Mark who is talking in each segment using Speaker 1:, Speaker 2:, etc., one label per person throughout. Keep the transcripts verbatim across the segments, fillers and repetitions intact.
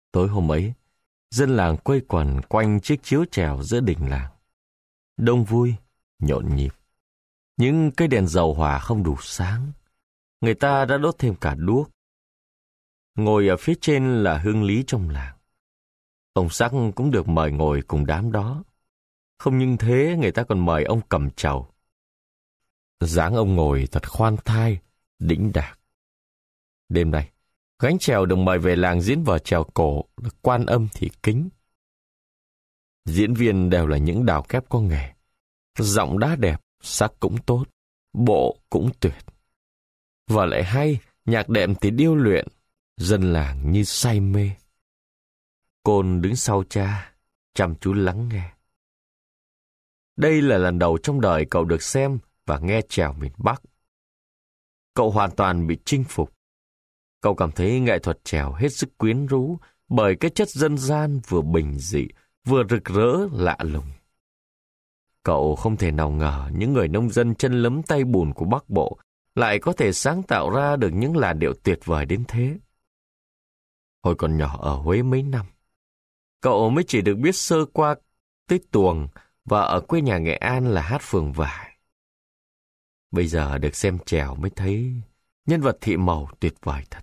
Speaker 1: Tối hôm ấy, dân làng quây quần quanh chiếc chiếu chèo giữa đình làng. Đông vui, nhộn nhịp. Những cây đèn dầu hỏa không đủ sáng. Người ta đã đốt thêm cả đuốc. Ngồi ở phía trên là hương lý trong làng. Ông Sắc cũng được mời ngồi cùng đám đó. Không những thế, người ta còn mời ông cầm trầu. Dáng ông ngồi thật khoan thai, đĩnh đạc. Đêm nay, gánh chèo được mời về làng diễn vở chèo cổ, Quan Âm Thị Kính. Diễn viên đều là những đào kép có nghề. Giọng đã đẹp, sắc cũng tốt, bộ cũng tuyệt. Và lại hay, nhạc đệm thì điêu luyện, dân làng như say mê. Côn đứng sau cha, chăm chú lắng nghe. Đây là lần đầu trong đời cậu được xem và nghe chèo miền Bắc. Cậu hoàn toàn bị chinh phục. Cậu cảm thấy nghệ thuật chèo hết sức quyến rũ bởi cái chất dân gian vừa bình dị, vừa rực rỡ lạ lùng. Cậu không thể nào ngờ những người nông dân chân lấm tay bùn của Bắc Bộ lại có thể sáng tạo ra được những làn điệu tuyệt vời đến thế. Hồi còn nhỏ ở Huế mấy năm, cậu mới chỉ được biết sơ qua tới tuồng và ở quê nhà Nghệ An là hát phường vải. Bây giờ được xem chèo mới thấy nhân vật thị màu tuyệt vời thật.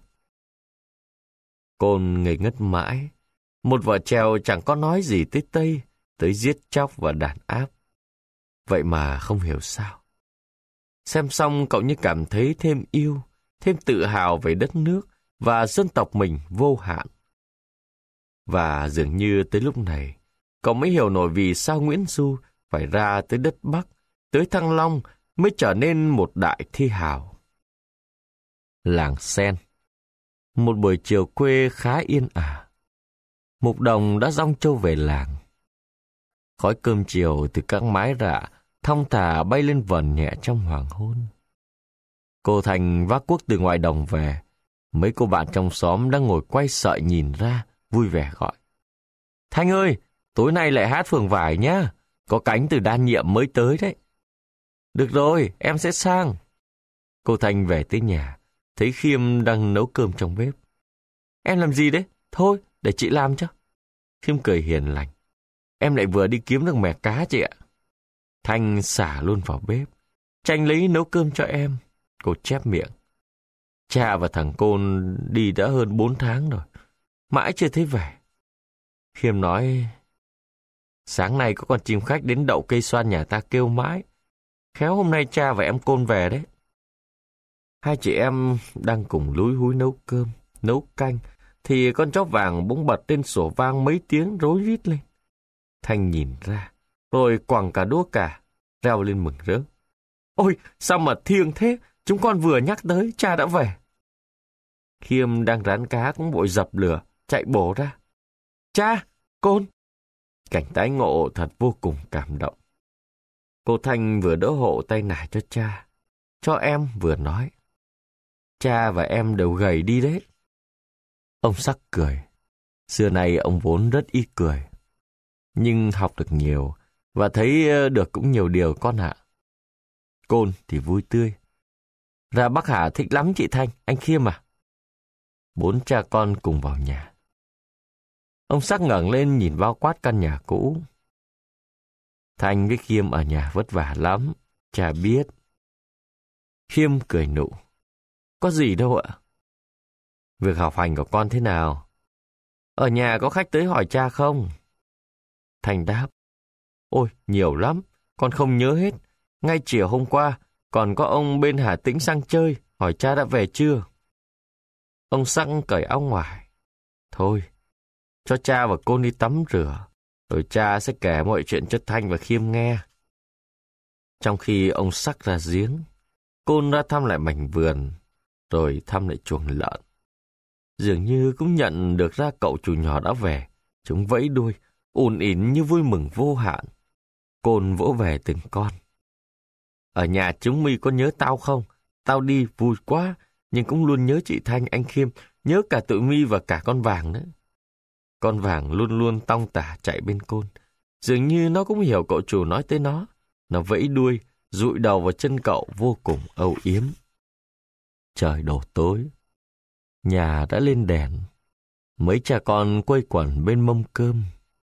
Speaker 1: Côn ngây ngất mãi. Một vở chèo chẳng có nói gì tới Tây, tới giết chóc và đàn áp. Vậy mà không hiểu sao. Xem xong cậu như cảm thấy thêm yêu, thêm tự hào về đất nước và dân tộc mình vô hạn. Và dường như tới lúc này, cậu mới hiểu nổi vì sao Nguyễn Du phải ra tới đất Bắc, tới Thăng Long mới trở nên một đại thi hào. Làng Sen. Một buổi chiều quê khá yên ả. Mục Đồng đã dong trâu về làng. Khói cơm chiều từ các mái rạ thong thả bay lên vần nhẹ trong hoàng hôn. Cô Thành vác cuốc từ ngoài đồng về. Mấy cô bạn trong xóm đang ngồi quay sợi nhìn ra, vui vẻ gọi. Thanh ơi, tối nay lại hát phường vải nhá. Có cánh từ Đan Nhiệm mới tới đấy. Được rồi, em sẽ sang. Cô Thanh về tới nhà, thấy Khiêm đang nấu cơm trong bếp. Em làm gì đấy? Thôi, để chị làm cho. Khiêm cười hiền lành. Em lại vừa đi kiếm được mẻ cá chị ạ. Thanh xả luôn vào bếp. Tranh lấy nấu cơm cho em. Cô chép miệng. Cha và thằng Côn đi đã hơn bốn tháng rồi. Mãi chưa thấy về. Khiêm nói, sáng nay có con chim khách đến đậu cây xoan nhà ta kêu mãi. Khéo hôm nay cha và em Côn về đấy. Hai chị em đang cùng lúi húi nấu cơm, nấu canh, thì con chó vàng bỗng bật lên sủa vang mấy tiếng rối rít lên. Thanh nhìn ra, rồi quẳng cả đũa cả, reo lên mừng rỡ. Ôi, sao mà thiêng thế, chúng con vừa nhắc tới, cha đã về. Khiêm đang rán cá cũng vội dập lửa, chạy bổ ra. Cha, Côn. Cảnh tái ngộ thật vô cùng cảm động. Cô Thanh vừa đỡ hộ tay nải cho cha, cho em vừa nói. Cha và em đều gầy đi đấy. Ông Sắc cười. Xưa nay ông vốn rất ít cười. Nhưng học được nhiều và thấy được cũng nhiều điều con ạ. Côn thì vui tươi. Ra Bắc Hà thích lắm chị Thanh, anh Khiêm à? Bốn cha con cùng vào nhà. Ông Sắc ngẩng lên nhìn bao quát căn nhà cũ. Thanh với Khiêm ở nhà vất vả lắm, cha biết. Khiêm cười nụ. Có gì đâu ạ. Việc học hành của con thế nào? Ở nhà có khách tới hỏi cha không? Thanh đáp. Ôi, nhiều lắm, con không nhớ hết. Ngay chiều hôm qua, còn có ông bên Hà Tĩnh sang chơi, hỏi cha đã về chưa? Ông Sắc cởi áo ngoài. Thôi, cho cha và Côn đi tắm rửa, rồi cha sẽ kể mọi chuyện cho Thanh và Khiêm nghe. Trong khi ông Sắc ra giếng, Côn ra thăm lại mảnh vườn, rồi thăm lại chuồng lợn. Dường như cũng nhận được ra cậu chủ nhỏ đã về, chúng vẫy đuôi, ùn ỉn như vui mừng vô hạn. Côn vỗ về từng con. Ở nhà chúng mi có nhớ tao không? Tao đi vui quá, nhưng cũng luôn nhớ chị Thanh, anh Khiêm, nhớ cả tụi mi và cả con Vàng nữa. Con Vàng luôn luôn tong tả chạy bên Côn. Dường như nó cũng hiểu cậu chủ nói tới nó. Nó vẫy đuôi, dụi đầu vào chân cậu vô cùng âu yếm. Trời đổ tối. Nhà đã lên đèn. mấy cha con quây quần bên mâm cơm.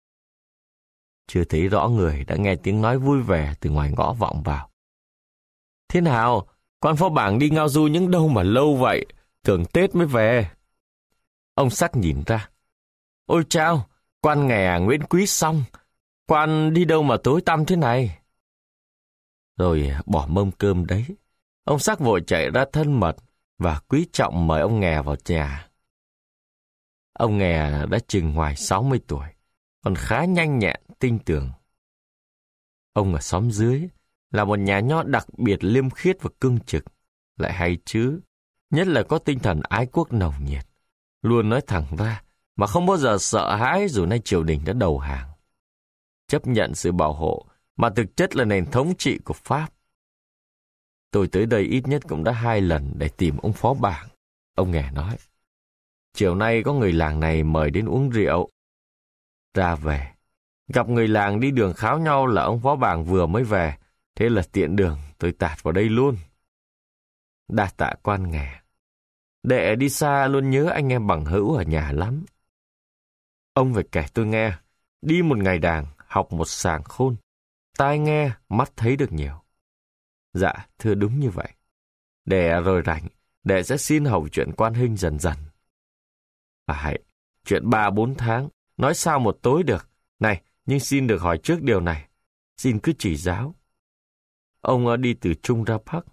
Speaker 1: Chưa thấy rõ người đã nghe tiếng nói vui vẻ từ ngoài ngõ vọng vào. Thế nào, quan phó bảng đi ngao du những đâu mà lâu vậy, tưởng Tết mới về. Ông Sắc nhìn ra. Ôi chao, quan nghè Nguyễn Quý xong, quan đi đâu mà tối tăm thế này? Rồi bỏ mâm cơm đấy, ông Sắc vội chạy ra thân mật và quý trọng mời ông nghè vào nhà. Ông nghè đã chừng ngoài sáu mươi tuổi, còn khá nhanh nhẹn, tinh tường. Ông ở xóm dưới là một nhà nho đặc biệt liêm khiết và cương trực, lại hay chứ, nhất là có tinh thần ái quốc nồng nhiệt, luôn nói thẳng ra mà không bao giờ sợ hãi dù nay triều đình đã đầu hàng. Chấp nhận sự bảo hộ mà thực chất là nền thống trị của Pháp. Tôi tới đây ít nhất cũng đã hai lần để tìm ông phó bảng. Ông nghè nói, chiều nay có người làng này mời đến uống rượu. Ra về, gặp người làng đi đường kháo nhau là ông phó bảng vừa mới về, thế là tiện đường tôi tạt vào đây luôn. Đa tạ quan nghè. Đệ đi xa luôn nhớ anh em bằng hữu ở nhà lắm. Ông phải kể tôi nghe, đi một ngày đàng, học một sàng khôn, tai nghe, mắt thấy được nhiều. Dạ, thưa đúng như vậy. Để rồi rảnh, đệ sẽ xin hầu chuyện quan huynh dần dần. Phải, chuyện ba bốn tháng, nói sao một tối được. Này, nhưng xin được hỏi trước điều này. Xin cứ chỉ giáo. Ông đi từ Trung ra Bắc.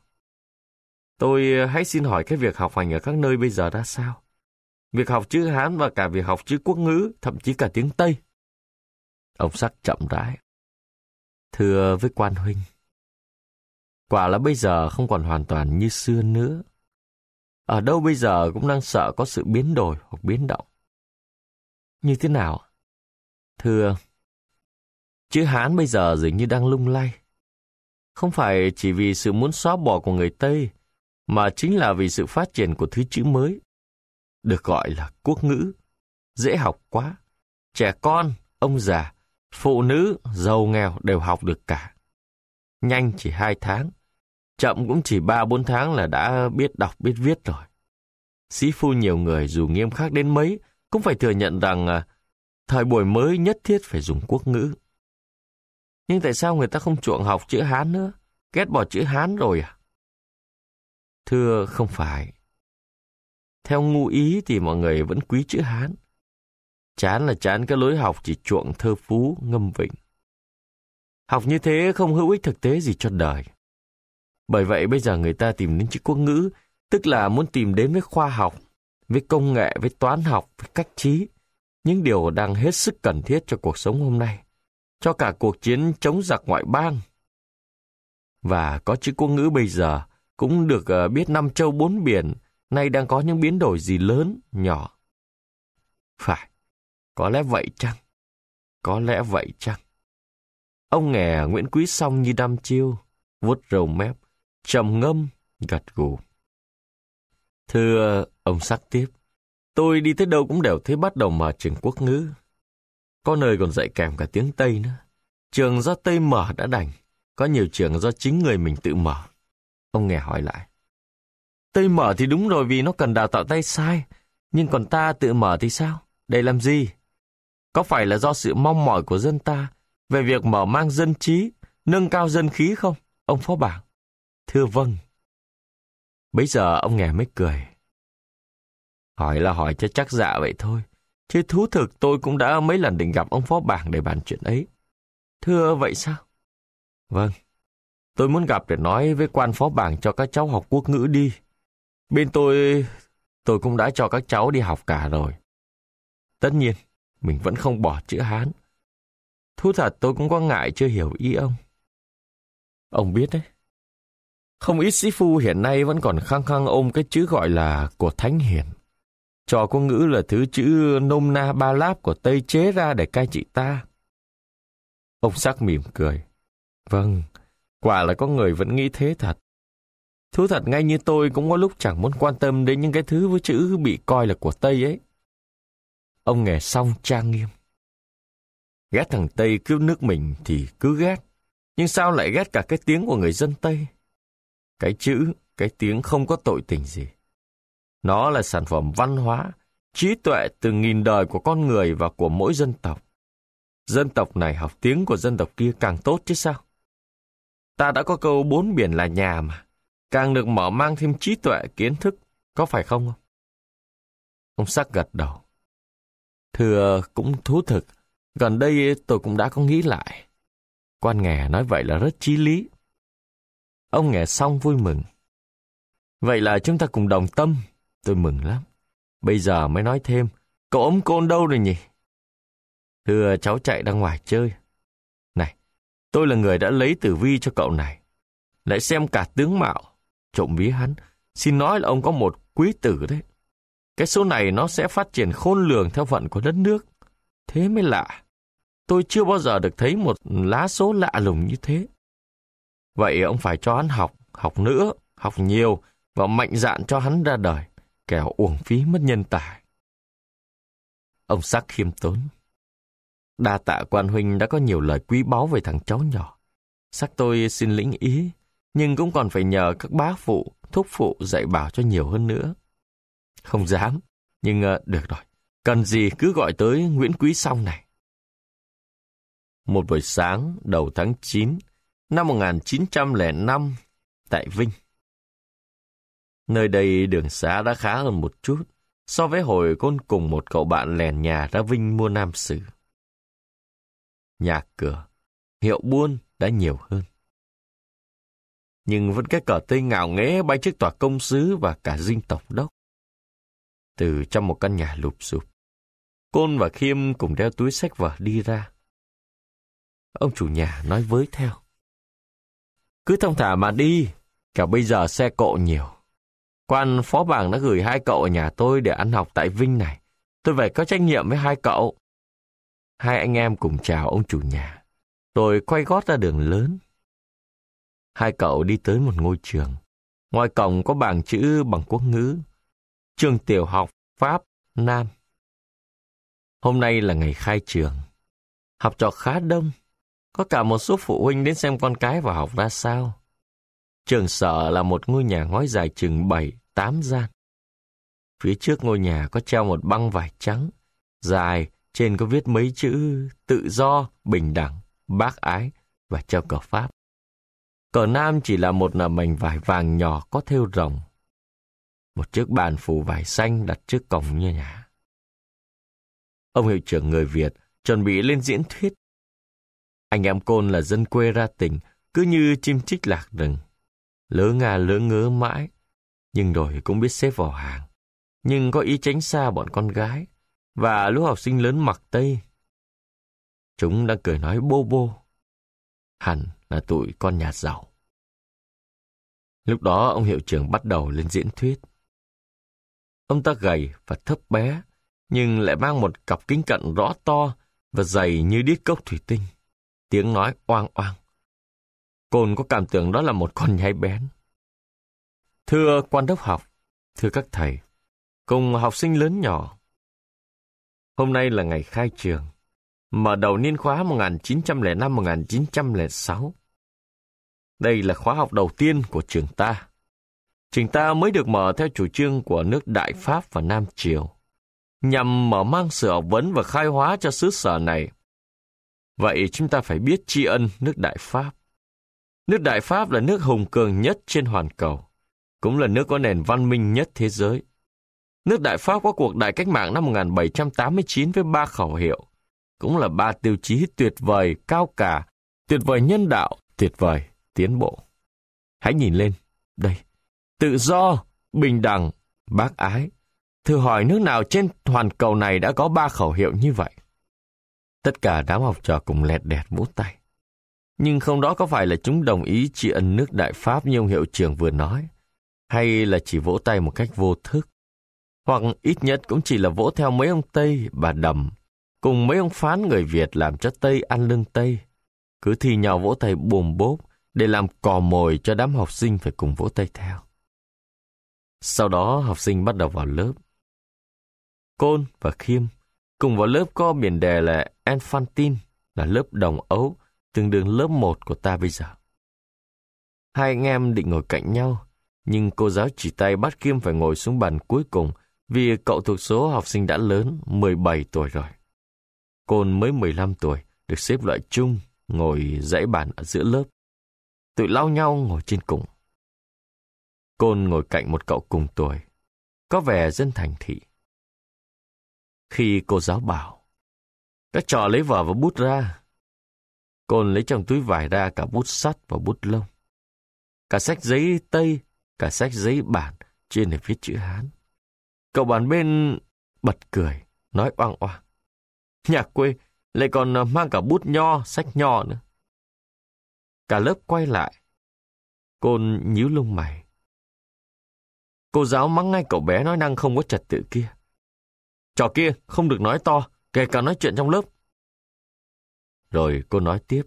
Speaker 1: Tôi hãy xin hỏi cái việc học hành ở các nơi bây giờ ra sao? Việc học chữ Hán và cả việc học chữ quốc ngữ, thậm chí cả tiếng Tây. Ông Sắc chậm rãi. Thưa với quan huynh, quả là bây giờ không còn hoàn toàn như xưa nữa. Ở đâu bây giờ cũng đang sợ có sự biến đổi hoặc biến động. Như thế nào? Thưa, chữ Hán bây giờ dường như đang lung lay. Không phải chỉ vì sự muốn xóa bỏ của người Tây, mà chính là vì sự phát triển của thứ chữ mới, được gọi là quốc ngữ. Dễ học quá. Trẻ con, ông già, phụ nữ, giàu nghèo đều học được cả. Nhanh chỉ hai tháng, chậm cũng chỉ ba bốn tháng là đã biết đọc biết viết rồi. Sĩ phu nhiều người dù nghiêm khắc đến mấy cũng phải thừa nhận rằng à, thời buổi mới nhất thiết phải dùng quốc ngữ. Nhưng tại sao người ta không chuộng học chữ Hán nữa? Ghét bỏ chữ Hán rồi à? Thưa không phải. Theo ngu ý thì mọi người vẫn quý chữ Hán. Chán là chán cái lối học chỉ chuộng thơ phú, ngâm vịnh. Học như thế không hữu ích thực tế gì cho đời. Bởi vậy bây giờ người ta tìm đến chữ quốc ngữ, tức là muốn tìm đến với khoa học, với công nghệ, với toán học, với cách trí. Những điều đang hết sức cần thiết cho cuộc sống hôm nay, cho cả cuộc chiến chống giặc ngoại bang. Và có chữ quốc ngữ bây giờ cũng được uh, biết năm châu bốn biển, nay đang có những biến đổi gì lớn, nhỏ. Phải, có lẽ vậy chăng? Có lẽ vậy chăng? Ông nghè Nguyễn Quý xong như đăm chiêu, vuốt râu mép, trầm ngâm, gật gù. Thưa ông Sắc tiếp, tôi đi tới đâu cũng đều thấy bắt đầu mở trường quốc ngữ. Có nơi còn dạy kèm cả tiếng Tây nữa. Trường do Tây mở đã đành, có nhiều trường do chính người mình tự mở. Ông nghè hỏi lại. Tây mở thì đúng rồi vì nó cần đào tạo tay sai, nhưng còn ta tự mở thì sao? Để làm gì? Có phải là do sự mong mỏi của dân ta về việc mở mang dân trí, nâng cao dân khí không, ông phó bảng? Thưa vâng. Bấy giờ ông nghè mới cười. Hỏi là hỏi cho chắc dạ vậy thôi, chứ thú thực tôi cũng đã mấy lần định gặp ông phó bảng để bàn chuyện ấy. Thưa vậy sao? Vâng, tôi muốn gặp để nói với quan phó bảng cho các cháu học quốc ngữ đi. Bên tôi, tôi cũng đã cho các cháu đi học cả rồi. Tất nhiên, mình vẫn không bỏ chữ Hán. Thú thật tôi cũng có ngại chưa hiểu ý ông. Ông biết đấy, không ít sĩ phu hiện nay vẫn còn khăng khăng ôm cái chữ gọi là của Thánh Hiền. Trò quốc ngữ là thứ chữ nôm na ba láp của Tây chế ra để cai trị ta. Ông Sắc mỉm cười. Vâng, quả là có người vẫn nghĩ thế thật. Thú thật ngay như tôi cũng có lúc chẳng muốn quan tâm đến những cái thứ với chữ bị coi là của Tây ấy. Ông nghè xong trang nghiêm. Ghét thằng Tây cướp nước mình thì cứ ghét. Nhưng sao lại ghét cả cái tiếng của người dân Tây? Cái chữ, cái tiếng không có tội tình gì. Nó là sản phẩm văn hóa, trí tuệ từ nghìn đời của con người và của mỗi dân tộc. Dân tộc này học tiếng của dân tộc kia càng tốt chứ sao? Ta đã có câu bốn biển là nhà mà, càng được mở mang thêm trí tuệ, kiến thức, có phải không không? Ông Sắc gật đầu. Thưa, cũng thú thực, gần đây tôi cũng đã có nghĩ lại. Quan Nghè nói vậy là rất chí lý. Ông nghe xong vui mừng. Vậy là chúng ta cùng đồng tâm, tôi mừng lắm. Bây giờ mới nói thêm, cậu ấm Côn đâu rồi nhỉ? Thưa, cháu chạy ra ngoài chơi. Này, tôi là người đã lấy tử vi cho cậu này. Lại xem cả tướng mạo, trộm vía hắn. Xin nói là ông có một quý tử đấy. Cái số này nó sẽ phát triển khôn lường theo vận của đất nước. Thế mới lạ. Tôi chưa bao giờ được thấy một lá số lạ lùng như thế. Vậy ông phải cho hắn học, học nữa, học nhiều, và mạnh dạn cho hắn ra đời, kẻo uổng phí mất nhân tài. Ông Sắc khiêm tốn. Đa tạ quan huynh đã có nhiều lời quý báu về thằng cháu nhỏ. Sắc tôi xin lĩnh ý, nhưng cũng còn phải nhờ các bác phụ, thúc phụ dạy bảo cho nhiều hơn nữa. Không dám, nhưng uh, được rồi. Cần gì cứ gọi tới Nguyễn Quý Song này. Một buổi sáng đầu tháng chín năm một nghìn chín trăm lẻ năm tại Vinh. Nơi đây đường xá đã khá hơn một chút so với hồi Côn cùng một cậu bạn lèn nhà ra Vinh mua nam sử. Nhà cửa, hiệu buôn đã nhiều hơn. Nhưng vẫn cái cờ Tây ngạo nghễ bay trước tòa công sứ và cả dinh tổng đốc. Từ trong một căn nhà lụp xụp, Côn và Khiêm cùng đeo túi xách vở đi ra. Ông chủ nhà nói với theo. Cứ thong thả mà đi, cả bây giờ xe cộ nhiều. Quan phó bảng đã gửi hai cậu ở nhà tôi để ăn học tại Vinh này. Tôi phải có trách nhiệm với hai cậu. Hai anh em cùng chào ông chủ nhà. Rồi quay gót ra đường lớn. Hai cậu đi tới một ngôi trường. Ngoài cổng có bảng chữ bằng quốc ngữ. Trường tiểu học Pháp Nam. Hôm nay là ngày khai trường. Học trò khá đông. Có cả một số phụ huynh đến xem con cái vào học ra sao. Trường sở là một ngôi nhà ngói dài chừng bảy, tám gian. Phía trước ngôi nhà có treo một băng vải trắng, dài, trên có viết mấy chữ tự do, bình đẳng, bác ái và treo cờ Pháp. Cờ Nam chỉ là một là mảnh vải vàng nhỏ có thêu rồng. Một chiếc bàn phủ vải xanh đặt trước cổng như nhà. Ông hiệu trưởng người Việt chuẩn bị lên diễn thuyết. Anh em Côn là dân quê ra tỉnh, cứ như chim chích lạc rừng. Lỡ ngà lỡ ngớ mãi, nhưng rồi cũng biết xếp vào hàng. Nhưng có ý tránh xa bọn con gái, và lũ học sinh lớn mặc tây. Chúng đang cười nói bô bô. Hẳn là tụi con nhà giàu. Lúc đó ông hiệu trưởng bắt đầu lên diễn thuyết. Ông ta gầy và thấp bé, nhưng lại mang một cặp kính cận rõ to và dày như đít cốc thủy tinh. Tiếng nói oang oang. Côn có cảm tưởng đó là một con nhái bén. Thưa quan đốc học, thưa các thầy, cùng học sinh lớn nhỏ. Hôm nay là ngày khai trường, mở đầu niên khóa một nghìn chín trăm lẻ năm đến một nghìn chín trăm lẻ sáu. Đây là khóa học đầu tiên của trường ta. Trường ta mới được mở theo chủ trương của nước Đại Pháp và Nam Triều, nhằm mở mang sự học vấn và khai hóa cho xứ sở này. Vậy chúng ta phải biết tri ân nước Đại Pháp. Nước Đại Pháp là nước hùng cường nhất trên hoàn cầu, cũng là nước có nền văn minh nhất thế giới. Nước Đại Pháp có cuộc đại cách mạng năm một nghìn bảy trăm tám mươi chín với ba khẩu hiệu, cũng là ba tiêu chí tuyệt vời, cao cả, tuyệt vời nhân đạo, tuyệt vời, tiến bộ. Hãy nhìn lên, đây, tự do, bình đẳng, bác ái. Thử hỏi nước nào trên hoàn cầu này đã có ba khẩu hiệu như vậy? Tất cả đám học trò cùng lẹt đẹt vỗ tay. Nhưng không đó có phải là chúng đồng ý tri ân nước Đại Pháp như ông hiệu trưởng vừa nói, hay là chỉ vỗ tay một cách vô thức? Hoặc ít nhất cũng chỉ là vỗ theo mấy ông Tây, bà Đầm, cùng mấy ông phán người Việt làm cho Tây ăn lưng Tây, cứ thi nhau vỗ tay bồm bốp để làm cò mồi cho đám học sinh phải cùng vỗ tay theo. Sau đó học sinh bắt đầu vào lớp. Côn và Khiêm cùng vào lớp có biển đề là Infantine, là lớp đồng ấu, tương đương lớp một của ta bây giờ. Hai anh em định ngồi cạnh nhau, nhưng cô giáo chỉ tay bắt Khiêm phải ngồi xuống bàn cuối cùng vì cậu thuộc số học sinh đã lớn, mười bảy tuổi rồi. Côn mới mười lăm tuổi, được xếp loại chung, ngồi dãy bàn ở giữa lớp. Tụi lau nhau ngồi trên cùng. Côn ngồi cạnh một cậu cùng tuổi, có vẻ dân thành thị. Khi cô giáo bảo, các trò lấy vở và bút ra, Côn lấy trong túi vải ra cả bút sắt và bút lông, cả sách giấy Tây, cả sách giấy bản trên để viết chữ Hán. Cậu bàn bên bật cười, nói oang oang. Nhà quê lại còn mang cả bút nho, sách nho nữa. Cả lớp quay lại. Côn nhíu lông mày. Cô giáo mắng ngay cậu bé nói năng không có trật tự kia. Trò kia không được nói to, kể cả nói chuyện trong lớp. Rồi cô nói tiếp.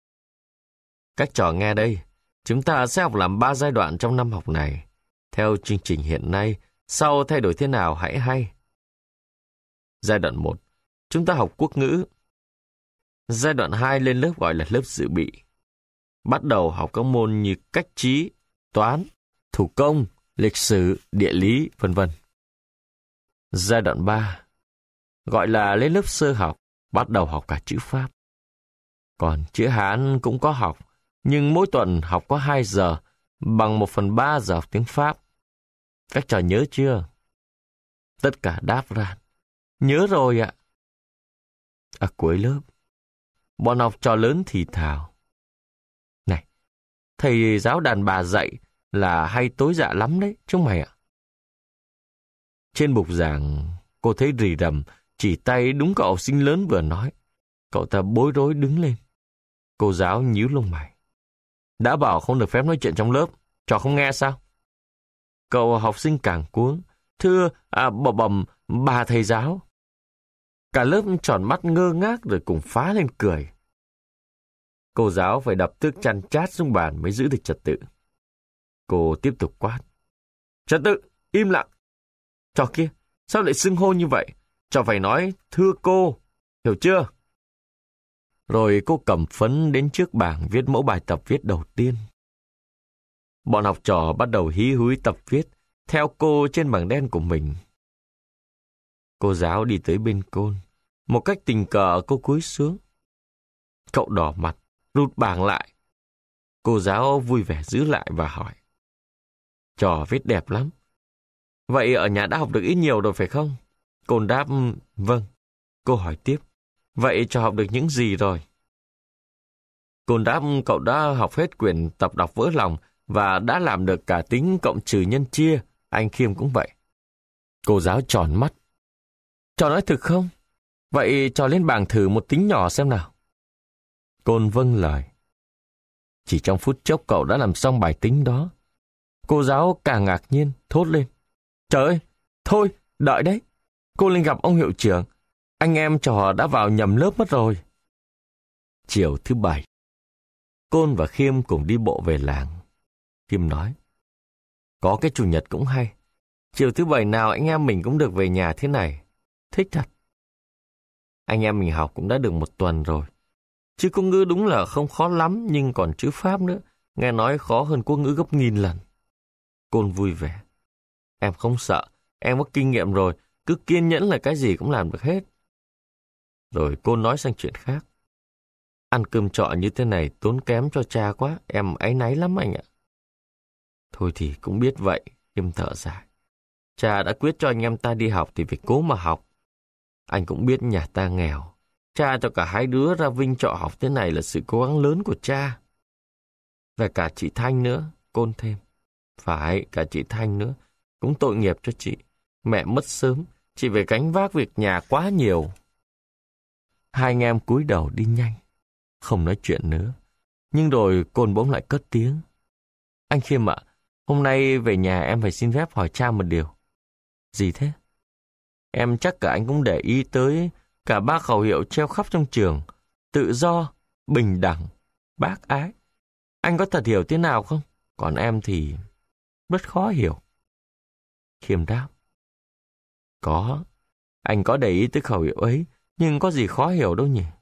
Speaker 1: Các trò nghe đây, chúng ta sẽ học làm ba giai đoạn trong năm học này. Theo chương trình hiện nay, sau thay đổi thế nào hãy hay. Giai đoạn một, chúng ta học quốc ngữ. Giai đoạn hai lên lớp gọi là lớp dự bị. Bắt đầu học các môn như cách trí, toán, thủ công, lịch sử, địa lý, vân vân. Giai đoạn ba, gọi là lên lớp sơ học, bắt đầu học cả chữ Pháp. Còn chữ Hán cũng có học, nhưng mỗi tuần học có hai giờ, bằng một phần ba giờ học tiếng Pháp. Các trò nhớ chưa? Tất cả đáp ra. Nhớ rồi ạ. Ở cuối lớp, bọn học trò lớn thì thào. Này, thầy giáo đàn bà dạy là hay tối dạ lắm đấy, chúng mày ạ. Trên bục giảng, cô thấy rì rầm, chỉ tay đúng cậu học sinh lớn vừa nói. Cậu ta bối rối đứng lên. Cô giáo nhíu lông mày. Đã bảo không được phép nói chuyện trong lớp, trò không nghe sao? Cậu học sinh càng cuống. Thưa, à, bầm bầm, bà thầy giáo. Cả lớp tròn mắt ngơ ngác rồi cùng phá lên cười. Cô giáo phải đập tức chăn chát xuống bàn mới giữ được trật tự. Cô tiếp tục quát. Trật tự, im lặng. Trò kia, sao lại xưng hô như vậy? Trò phải nói, thưa cô, hiểu chưa? Rồi cô cầm phấn đến trước bảng viết mẫu bài tập viết đầu tiên. Bọn học trò bắt đầu hí húi tập viết theo cô trên bảng đen của mình. Cô giáo đi tới bên Côn. Một cách tình cờ cô cúi xuống. Cậu đỏ mặt, rụt bảng lại. Cô giáo vui vẻ giữ lại và hỏi. Trò viết đẹp lắm. Vậy ở nhà đã học được ít nhiều rồi phải không? Côn đáp, vâng. Cô hỏi tiếp. Vậy trò học được những gì rồi? Côn đáp cậu đã học hết quyển tập đọc vỡ lòng và đã làm được cả tính cộng trừ nhân chia. Anh Khiêm cũng vậy. Cô giáo tròn mắt. Trò nói thực không? Vậy trò lên bảng thử một tính nhỏ xem nào. Côn vâng lời. Chỉ trong phút chốc cậu đã làm xong bài tính đó. Cô giáo càng ngạc nhiên, thốt lên. Trời ơi, thôi, đợi đấy. Cô lên gặp ông hiệu trưởng. Anh em trò đã vào nhầm lớp mất rồi. Chiều thứ bảy, Côn và Khiêm cùng đi bộ về làng. Khiêm nói. Có cái chủ nhật cũng hay. Chiều thứ bảy nào anh em mình cũng được về nhà thế này. Thích thật. Anh em mình học cũng đã được một tuần rồi. Chữ quốc ngữ đúng là không khó lắm, nhưng còn chữ Pháp nữa. Nghe nói khó hơn quốc ngữ gấp nghìn lần. Côn vui vẻ. Em không sợ. Em có kinh nghiệm rồi. Cứ kiên nhẫn là cái gì cũng làm được hết. Rồi Côn nói sang chuyện khác. Ăn cơm trọ như thế này tốn kém cho cha quá. Em áy náy lắm anh ạ. Thôi thì cũng biết vậy. Khiêm thở dài. Cha đã quyết cho anh em ta đi học thì phải cố mà học. Anh cũng biết nhà ta nghèo. Cha cho cả hai đứa ra Vinh trọ học thế này là sự cố gắng lớn của cha. Và cả chị Thanh nữa, Côn thêm. Phải, cả chị Thanh nữa. Cũng tội nghiệp cho chị. Mẹ mất sớm, chị phải gánh vác việc nhà quá nhiều. Hai anh em cúi đầu đi nhanh. Không nói chuyện nữa. Nhưng rồi Côn bỗng lại cất tiếng. Anh Khiêm ạ, hôm nay về nhà em phải xin phép hỏi cha một điều. Gì thế? Em chắc cả anh cũng để ý tới cả ba khẩu hiệu treo khắp trong trường. Tự do, bình đẳng, bác ái. Anh có thật hiểu thế nào không? Còn em thì rất khó hiểu. Khiêm đáp. Có, anh có để ý tới khẩu hiệu ấy, nhưng có gì khó hiểu đâu nhỉ?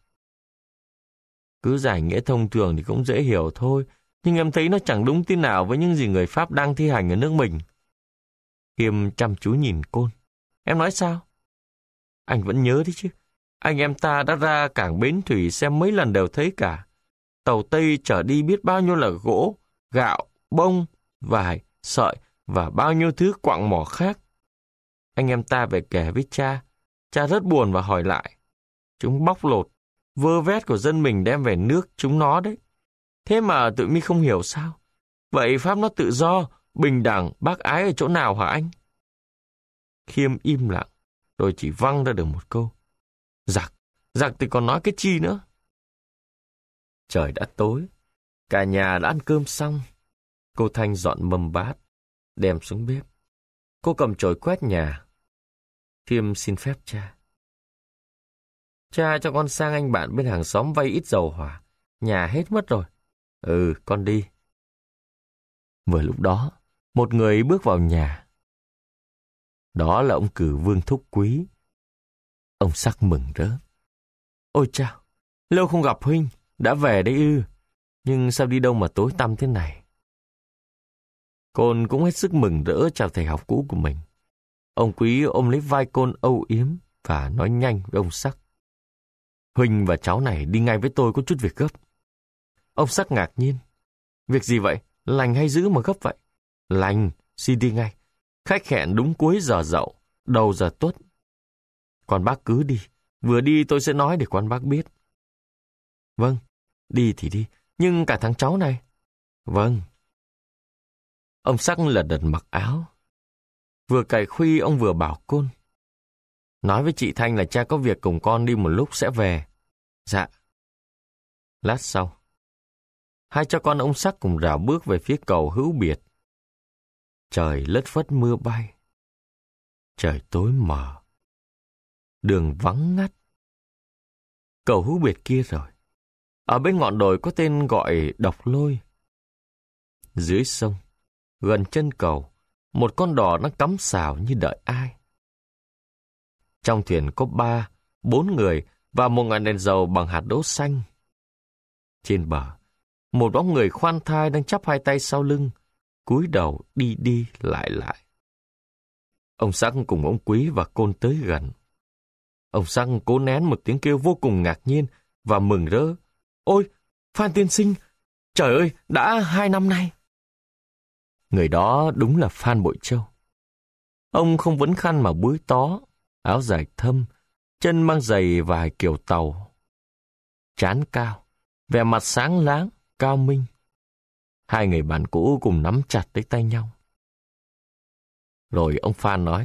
Speaker 1: Cứ giải nghĩa thông thường thì cũng dễ hiểu thôi, nhưng em thấy nó chẳng đúng tí nào với những gì người Pháp đang thi hành ở nước mình. Khiêm chăm chú nhìn Côn. Em nói sao? Anh vẫn nhớ đấy chứ. Anh em ta đã ra cảng Bến Thủy xem mấy lần đều thấy cả. Tàu Tây chở đi biết bao nhiêu là gỗ, gạo, bông, vải, sợi và bao nhiêu thứ quặng mỏ khác. Anh em ta về kể với cha. Cha rất buồn và hỏi lại. Chúng bóc lột, vơ vét của dân mình đem về nước chúng nó đấy. Thế mà tụi mi không hiểu sao? Vậy Pháp nó tự do, bình đẳng, bác ái ở chỗ nào hả anh? Khiêm im lặng, rồi chỉ văng ra được một câu. Giặc, giặc thì còn nói cái chi nữa? Trời đã tối, cả nhà đã ăn cơm xong. Cô Thanh dọn mâm bát, đem xuống bếp. Cô cầm chổi quét nhà. Khiêm xin phép cha. Cha cho con sang anh bạn bên hàng xóm vay ít dầu hỏa. Nhà hết mất rồi. Ừ, con đi. Vừa lúc đó, một người bước vào nhà. Đó là ông Cử Vương Thúc Quý. Ông Sắc mừng rỡ. Ôi chao, lâu không gặp huynh, đã về đấy ư. Nhưng sao đi đâu mà tối tăm thế này? Côn cũng hết sức mừng rỡ chào thầy học cũ của mình. Ông Quý ôm lấy vai Côn âu yếm và nói nhanh với ông Sắc. Huynh và cháu này đi ngay với tôi có chút việc gấp. Ông Sắc ngạc nhiên. Việc gì vậy? Lành hay dữ mà gấp vậy? Lành, xin đi ngay. Khách hẹn đúng cuối giờ dậu, đầu giờ tuất. Còn bác cứ đi, vừa đi tôi sẽ nói để quan bác biết. Vâng, đi thì đi, nhưng cả thằng cháu này. Vâng. Ông Sắc lật đật mặc áo. Vừa cài khuy ông vừa bảo Côn. Nói với chị Thanh là cha có việc cùng con đi một lúc sẽ về. Dạ. Lát sau, hai cha con ông Sắc cùng rảo bước về phía cầu Hữu Biệt. Trời lất phất mưa bay. Trời tối mờ. Đường vắng ngắt. Cầu Hữu Biệt kia rồi. Ở bên ngọn đồi có tên gọi Độc Lôi. Dưới sông, gần chân cầu, một con đò đang cắm xào như đợi ai. Trong thuyền có ba, bốn người và một ngọn đèn dầu bằng hạt đỗ xanh. Trên bờ, một bóng người khoan thai đang chắp hai tay sau lưng, cúi đầu đi đi lại lại. Ông Sắc cùng ông Quý và Côn tới gần. Ông Sắc cố nén một tiếng kêu vô cùng ngạc nhiên và mừng rỡ. Ôi, Phan tiên sinh, trời ơi, đã hai năm nay. Người đó đúng là Phan Bội Châu. Ông không vấn khăn mà búi tó, áo dài thâm, chân mang giày vài kiểu tàu. Trán cao, vẻ mặt sáng láng, cao minh. Hai người bạn cũ cùng nắm chặt lấy tay nhau. Rồi ông Phan nói.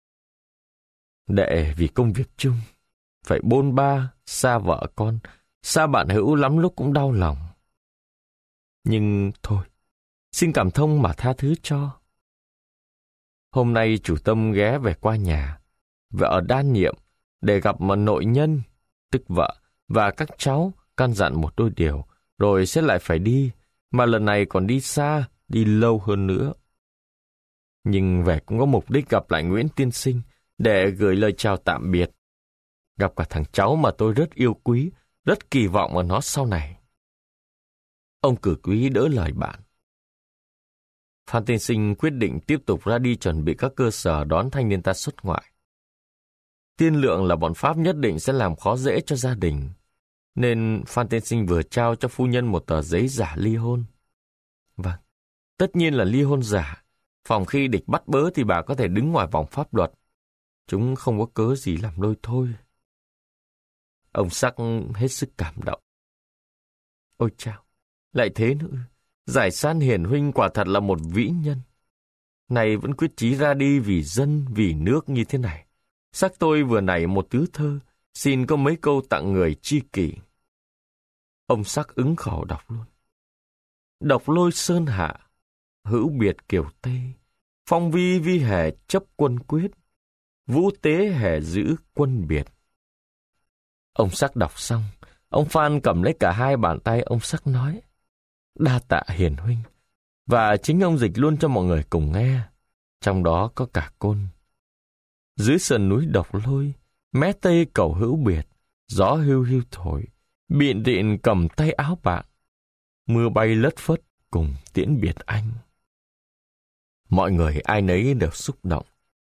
Speaker 1: Đệ vì công việc chung, phải bôn ba, xa vợ con, xa bạn hữu lắm lúc cũng đau lòng. Nhưng thôi, xin cảm thông mà tha thứ cho. Hôm nay chủ Tâm ghé về qua nhà, và ở đan nhiệm, để gặp một nội nhân, tức vợ, và các cháu căn dặn một đôi điều, rồi sẽ lại phải đi, mà lần này còn đi xa, đi lâu hơn nữa. Nhưng về cũng có mục đích gặp lại Nguyễn tiên sinh, để gửi lời chào tạm biệt. Gặp cả thằng cháu mà tôi rất yêu quý, rất kỳ vọng ở nó sau này. Ông Cử Quý đỡ lời bạn. Phan tiên sinh quyết định tiếp tục ra đi chuẩn bị các cơ sở đón thanh niên ta xuất ngoại. Tiên lượng là bọn Pháp nhất định sẽ làm khó dễ cho gia đình, nên Phan tiên sinh vừa trao cho phu nhân một tờ giấy giả ly hôn. Vâng, tất nhiên là ly hôn giả, phòng khi địch bắt bớ thì bà có thể đứng ngoài vòng pháp luật. Chúng không có cớ gì làm lôi thôi. Ông Sắc hết sức cảm động. Ôi chao, lại thế nữa. Giải San hiển huynh quả thật là một vĩ nhân. Này vẫn quyết chí ra đi vì dân, vì nước như thế này. Sắc tôi vừa nảy một tứ thơ, xin có mấy câu tặng người tri kỷ. Ông Sắc ứng khẩu đọc luôn. Độc Lôi sơn hạ, hữu biệt kiều Tây, phong vi vi hề chấp quân quyết, vũ tế hề giữ quân biệt. Ông Sắc đọc xong, ông Phan cầm lấy cả hai bàn tay ông Sắc nói. Đa tạ hiền huynh. Và chính ông dịch luôn cho mọi người cùng nghe, trong đó có cả Côn. Dưới sườn núi Độc Lôi, mé tây cầu hữu biệt, gió hưu hưu thổi, biện rịn cầm tay áo bạn, mưa bay lất phất cùng tiễn biệt anh. Mọi người ai nấy đều xúc động,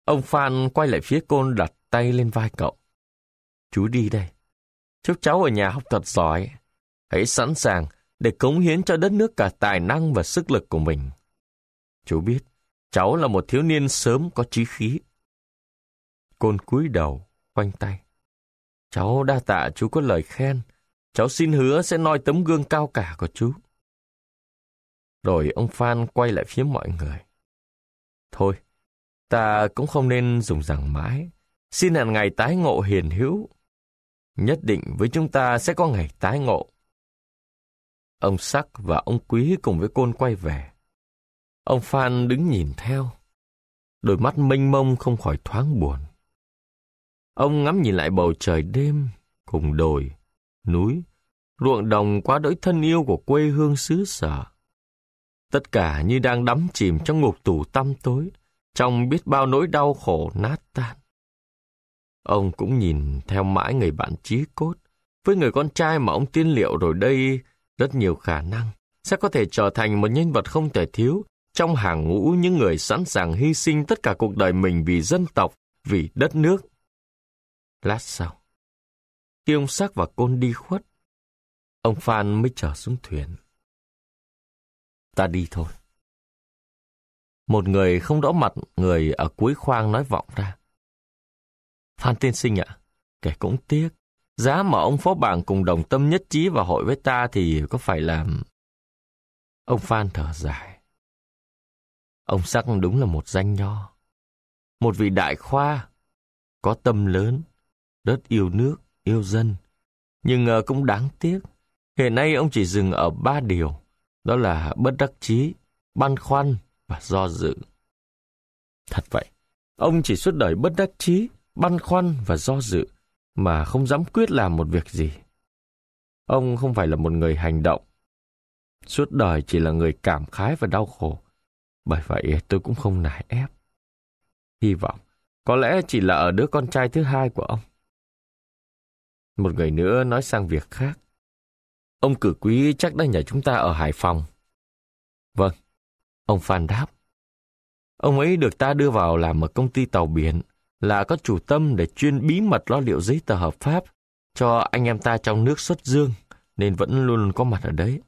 Speaker 1: Ông Phan quay lại phía Côn đặt tay lên vai cậu. Chú đi đây. Chúc cháu ở nhà học thật giỏi. Hãy sẵn sàng để cống hiến cho đất nước cả tài năng và sức lực của mình. Chú biết, cháu là một thiếu niên sớm có chí khí. Côn cúi đầu, khoanh tay. Cháu đa tạ chú có lời khen. Cháu xin hứa sẽ noi tấm gương cao cả của chú. Rồi ông Phan quay lại phía mọi người. Thôi, ta cũng không nên dùng rằng mãi. Xin hẹn ngày tái ngộ hiền hữu. Nhất định với chúng ta sẽ có ngày tái ngộ. Ông Sắc và ông Quý cùng với Côn quay về. Ông Phan đứng nhìn theo. Đôi mắt mênh mông không khỏi thoáng buồn. Ông ngắm nhìn lại bầu trời đêm, cùng đồi, núi, ruộng đồng quá đỗi thân yêu của quê hương xứ sở. Tất cả như đang đắm chìm trong ngục tù tăm tối, trong biết bao nỗi đau khổ nát tan. Ông cũng nhìn theo mãi người bạn chí cốt, với người con trai mà ông tiên liệu rồi đây rất nhiều khả năng sẽ có thể trở thành một nhân vật không thể thiếu trong hàng ngũ những người sẵn sàng hy sinh tất cả cuộc đời mình vì dân tộc, vì đất nước. Lát sau, khi ông Sắc và Côn đi khuất, ông Phan mới trở xuống thuyền. Ta đi thôi. Một người không rõ mặt người ở cuối khoang nói vọng ra. Phan tiên sinh ạ, kể cũng tiếc. Giá mà ông phó bảng cùng đồng tâm nhất trí vào hội với ta thì có phải là... Ông Phan thở dài. Ông Sắc đúng là một danh nho. Một vị đại khoa, có tâm lớn, rất yêu nước, yêu dân. Nhưng cũng đáng tiếc. Hiện nay ông chỉ dừng ở ba điều. Đó là bất đắc chí, băn khoăn và do dự. Thật vậy, ông chỉ suốt đời bất đắc chí, băn khoăn và do dự, mà không dám quyết làm một việc gì. Ông không phải là một người hành động. Suốt đời chỉ là người cảm khái và đau khổ. Bởi vậy tôi cũng không nài ép. Hy vọng, có lẽ chỉ là ở đứa con trai thứ hai của ông. Một người nữa nói sang việc khác. Ông Cử Quý chắc đã nhờ chúng ta ở Hải Phòng. Vâng, ông Phan đáp. Ông ấy được ta đưa vào làm ở công ty tàu biển, là có chủ tâm để chuyên bí mật lo liệu giấy tờ hợp pháp cho anh em ta trong nước xuất dương, nên vẫn luôn có mặt ở đấy.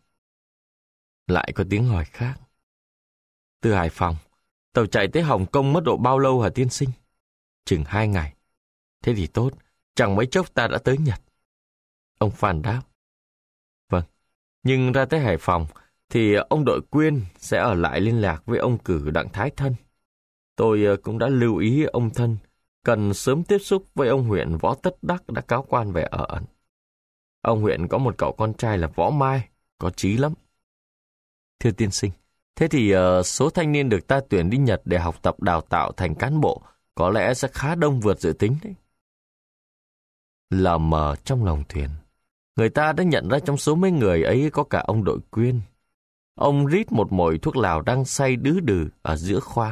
Speaker 1: Lại có tiếng hỏi khác. Từ Hải Phòng, tàu chạy tới Hồng Kông mất độ bao lâu hả tiên sinh? Chừng hai ngày. Thế thì tốt, chẳng mấy chốc ta đã tới Nhật. Ông Phan đáp. Vâng, nhưng ra tới Hải Phòng thì ông Đội Quyên sẽ ở lại liên lạc với ông Cử Đặng Thái Thân. Tôi cũng đã lưu ý ông Thân cần sớm tiếp xúc với ông huyện Võ Tất Đắc đã cáo quan về ở ẩn. Ông huyện có một cậu con trai là Võ Mai, có chí lắm. Thưa tiên sinh, thế thì uh, số thanh niên được ta tuyển đi Nhật để học tập đào tạo thành cán bộ có lẽ sẽ khá đông vượt dự tính đấy. Lờ mờ trong lòng thuyền, người ta đã nhận ra trong số mấy người ấy có cả ông Đội Quyên. Ông rít một mồi thuốc lào đang say đứ đừ ở giữa khoang.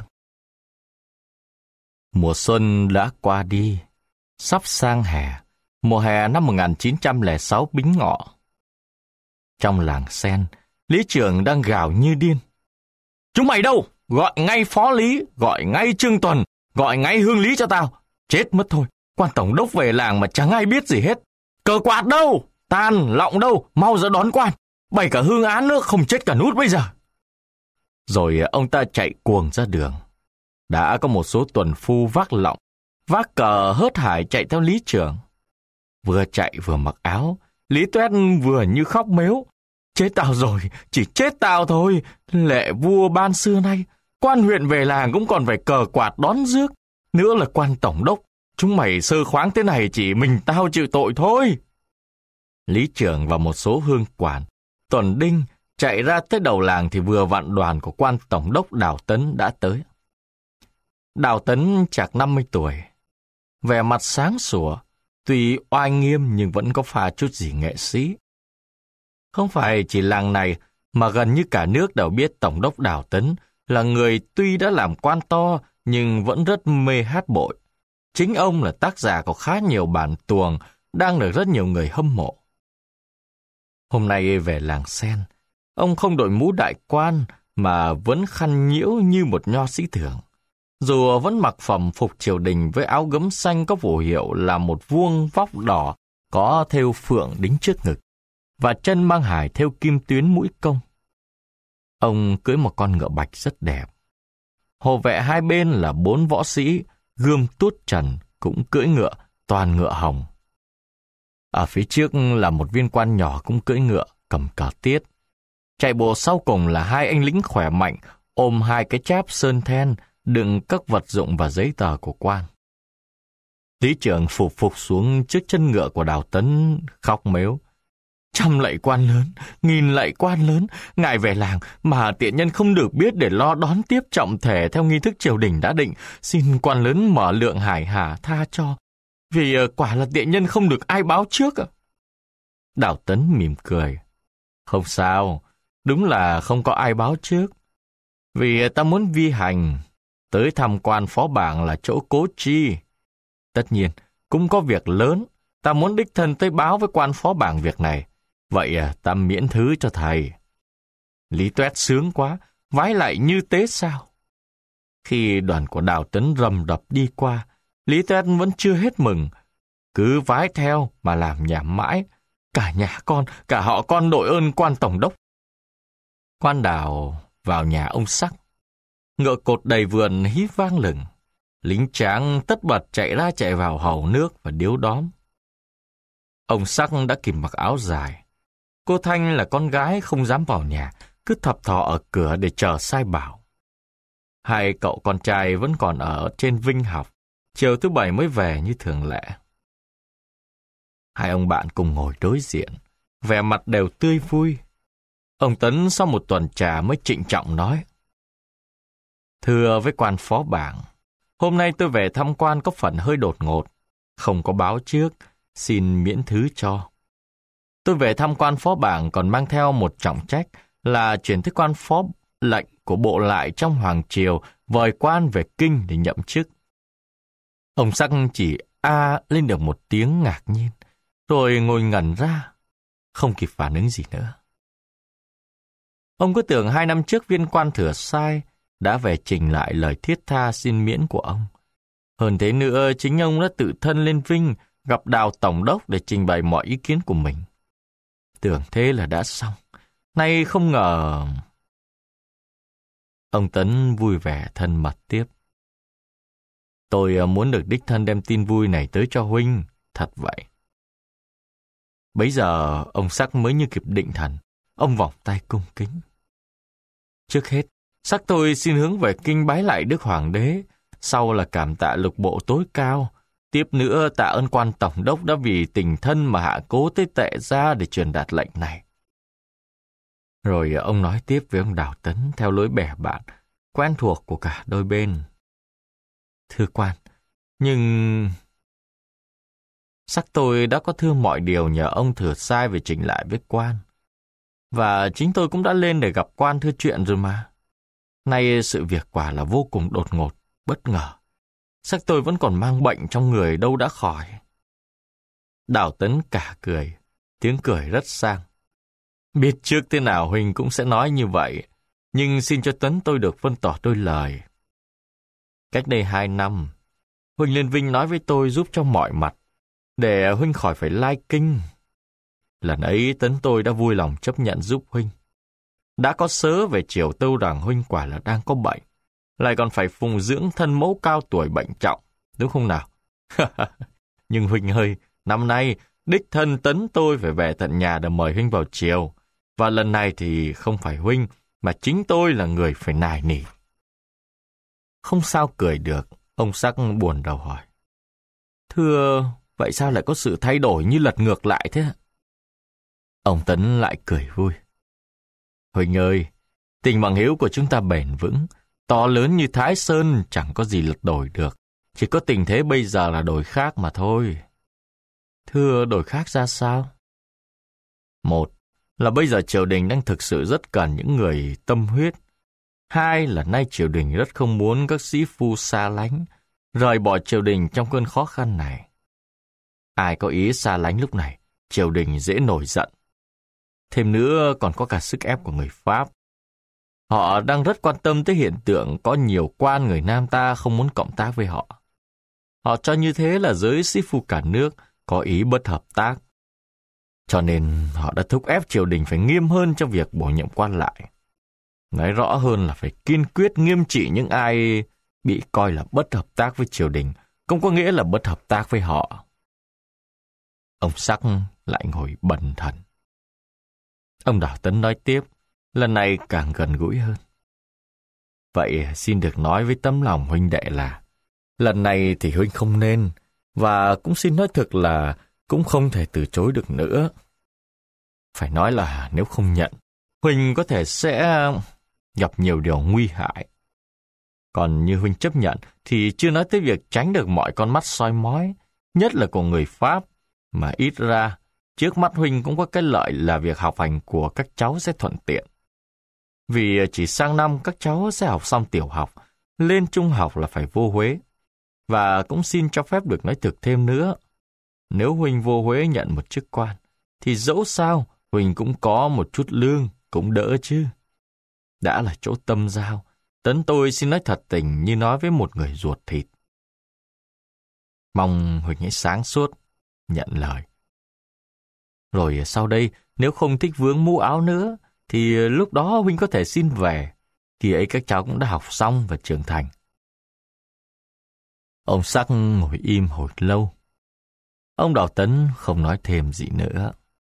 Speaker 1: Mùa xuân đã qua đi, sắp sang hè, mùa hè năm một nghìn chín trăm lẻ sáu Bính Ngọ. Trong làng sen, Lý Trường đang gào như điên. Chúng mày đâu? Gọi ngay Phó Lý, gọi ngay Trương Tuần, gọi ngay Hương Lý cho tao. Chết mất thôi, quan tổng đốc về làng mà chẳng ai biết gì hết. Cờ quạt đâu? Tàn, lọng đâu? Mau ra đón quan. Bày cả hương án nữa, không chết cả nút bây giờ. Rồi ông ta chạy cuồng ra đường. Đã có một số tuần phu vác lọng, vác cờ hớt hải chạy theo Lý Trường. Vừa chạy vừa mặc áo, Lý Tuét vừa như khóc mếu. Chết tao rồi, chỉ chết tao thôi. Lệ vua ban xưa nay, quan huyện về làng cũng còn phải cờ quạt đón rước. Nữa là quan tổng đốc, chúng mày sơ khoáng thế này chỉ mình tao chịu tội thôi. Lý Trường và một số hương quản, Tuần Đinh chạy ra tới đầu làng thì vừa vặn đoàn của quan tổng đốc Đào Tấn đã tới. Đào Tấn chạc năm mươi tuổi, vẻ mặt sáng sủa, tuy oai nghiêm nhưng vẫn có pha chút gì nghệ sĩ. Không phải chỉ làng này mà gần như cả nước đều biết tổng đốc Đào Tấn là người tuy đã làm quan to nhưng vẫn rất mê hát bội. Chính ông là tác giả của khá nhiều bản tuồng đang được rất nhiều người hâm mộ. Hôm nay về làng sen, ông không đội mũ đại quan mà vẫn khăn nhiễu như một nho sĩ thường. Dù vẫn mặc phẩm phục triều đình với áo gấm xanh có phù hiệu là một vuông vóc đỏ có thêu phượng đính trước ngực, và chân mang hải thêu kim tuyến mũi công. Ông cưỡi một con ngựa bạch rất đẹp. Hộ vệ hai bên là bốn võ sĩ, gươm tuốt trần, cũng cưỡi ngựa, toàn ngựa hồng. Ở phía trước là một viên quan nhỏ cũng cưỡi ngựa, cầm cờ tiết. Chạy bộ sau cùng là hai anh lính khỏe mạnh, ôm hai cái cháp sơn then, đựng các vật dụng và giấy tờ của quan. Lý trưởng phục phục xuống trước chân ngựa của Đào Tấn, khóc mếu. Trăm lạy quan lớn, nghìn lạy quan lớn, ngài về làng mà tiện nhân không được biết để lo đón tiếp trọng thể theo nghi thức triều đình đã định. Xin quan lớn mở lượng hải hà tha cho, vì quả là tiện nhân không được ai báo trước. Đào Tấn mỉm cười. Không sao, đúng là không có ai báo trước. Vì ta muốn vi hành, tới tham quan phó bảng là chỗ cố chi. Tất nhiên, cũng có việc lớn, ta muốn đích thân tới báo với quan phó bảng việc này. Vậy ta miễn thứ cho thầy. Lý Tuét sướng quá, vái lại như tế sao. Khi đoàn của Đào Tấn rầm rập đi qua, Lý Tuét vẫn chưa hết mừng. Cứ vái theo mà làm nhảm mãi. Cả nhà con, cả họ con đội ơn quan tổng đốc. Quan Đào vào nhà ông Sắc. Ngựa cột đầy vườn hí vang lừng. Lính tráng tất bật chạy ra chạy vào hầu nước và điếu đóm. Ông Sắc đã kịp mặc áo dài. Cô Thanh là con gái không dám vào nhà, cứ thập thò ở cửa để chờ sai bảo. Hai cậu con trai vẫn còn ở trên Vinh học, chiều thứ bảy mới về như thường lệ. Hai ông bạn cùng ngồi đối diện, vẻ mặt đều tươi vui. Ông Tấn sau một tuần trà mới trịnh trọng nói. Thưa với quan phó bảng, hôm nay tôi về thăm quan có phần hơi đột ngột, không có báo trước, xin miễn thứ cho. Tôi về thăm quan phó bảng còn mang theo một trọng trách là chuyển tới quan phó lệnh của bộ lại trong Hoàng Triều vời quan về kinh để nhậm chức. Ông Sắc chỉ a lên được một tiếng ngạc nhiên, rồi ngồi ngẩn ra, không kịp phản ứng gì nữa. Ông cứ tưởng hai năm trước viên quan Thừa Sai đã về trình lại lời thiết tha xin miễn của ông. Hơn thế nữa, chính ông đã tự thân lên Vinh gặp Đào Tổng đốc để trình bày mọi ý kiến của mình. Tưởng thế là đã xong. Nay không ngờ... Ông Tấn vui vẻ thân mật tiếp. Tôi muốn được đích thân đem tin vui này tới cho huynh, thật vậy. Bấy giờ ông Sắc mới như kịp định thần, ông vòng tay cung kính. Trước hết, Sắc tôi xin hướng về kinh bái lại Đức Hoàng đế, sau là cảm tạ lục bộ tối cao, tiếp nữa tạ ơn quan tổng đốc đã vì tình thân mà hạ cố tới Tệ Gia để truyền đạt lệnh này. Rồi ông nói tiếp với ông Đào Tấn theo lối bè bạn, quen thuộc của cả đôi bên. Thưa quan, nhưng... Sắc tôi đã có thưa mọi điều nhờ ông Thừa Sai về trình lại với quan. Và chính tôi cũng đã lên để gặp quan thưa chuyện rồi mà. Nay sự việc quả là vô cùng đột ngột, bất ngờ. Sắc tôi vẫn còn mang bệnh trong người đâu đã khỏi. Đào Tấn cả cười, tiếng cười rất sang. Biết trước thế nào huynh cũng sẽ nói như vậy, nhưng xin cho Tấn tôi được phân tỏ đôi lời. Cách đây hai năm, huynh lên Vinh nói với tôi giúp cho mọi mặt, để huynh khỏi phải lai kinh. Lần ấy Tấn tôi đã vui lòng chấp nhận giúp huynh. Đã có sớ về chiều tâu rằng huynh quả là đang có bệnh, lại còn phải phụng dưỡng thân mẫu cao tuổi bệnh trọng, đúng không nào? Nhưng huynh ơi, năm nay đích thân Tấn tôi phải về tận nhà để mời huynh vào chiều, và lần này thì không phải huynh, mà chính tôi là người phải nài nỉ. Không sao cười được, ông Sắc buồn đầu hỏi. Thưa, vậy sao lại có sự thay đổi như lật ngược lại thế? Ông Tấn lại cười vui. Huynh ơi, tình bằng hữu của chúng ta bền vững, to lớn như Thái Sơn chẳng có gì lật đổi được. Chỉ có tình thế bây giờ là đổi khác mà thôi. Thưa, đổi khác ra sao? Một là bây giờ triều đình đang thực sự rất cần những người tâm huyết. Hai là nay triều đình rất không muốn các sĩ phu xa lánh, rời bỏ triều đình trong cơn khó khăn này. Ai có ý xa lánh lúc này, triều đình dễ nổi giận. Thêm nữa còn có cả sức ép của người Pháp. Họ đang rất quan tâm tới hiện tượng có nhiều quan người Nam ta không muốn cộng tác với họ. Họ cho như thế là giới sĩ phu cả nước có ý bất hợp tác. Cho nên họ đã thúc ép triều đình phải nghiêm hơn trong việc bổ nhiệm quan lại. Nói rõ hơn là phải kiên quyết nghiêm trị những ai bị coi là bất hợp tác với triều đình, không có nghĩa là bất hợp tác với họ. Ông Sắc lại ngồi bần thần. Ông Đào Tấn nói tiếp, lần này càng gần gũi hơn. Vậy xin được nói với tấm lòng huynh đệ là, lần này thì huynh không nên, và cũng xin nói thực là cũng không thể từ chối được nữa. Phải nói là nếu không nhận, huynh có thể sẽ gặp nhiều điều nguy hại. Còn như huynh chấp nhận thì chưa nói tới việc tránh được mọi con mắt soi mói, nhất là của người Pháp, mà ít ra trước mắt huynh cũng có cái lợi là việc học hành của các cháu sẽ thuận tiện. Vì chỉ sang năm các cháu sẽ học xong tiểu học, lên trung học là phải vô Huế. Và cũng xin cho phép được nói thực thêm nữa. Nếu huynh vô Huế nhận một chức quan, thì dẫu sao huynh cũng có một chút lương, cũng đỡ chứ. Đã là chỗ tâm giao, Tấn tôi xin nói thật tình như nói với một người ruột thịt. Mong huynh hãy sáng suốt, nhận lời. Rồi sau đây, nếu không thích vướng mũ áo nữa, thì lúc đó huynh có thể xin về. Khi ấy các cháu cũng đã học xong và trưởng thành. Ông Sắc ngồi im hồi lâu. Ông Đào Tấn không nói thêm gì nữa.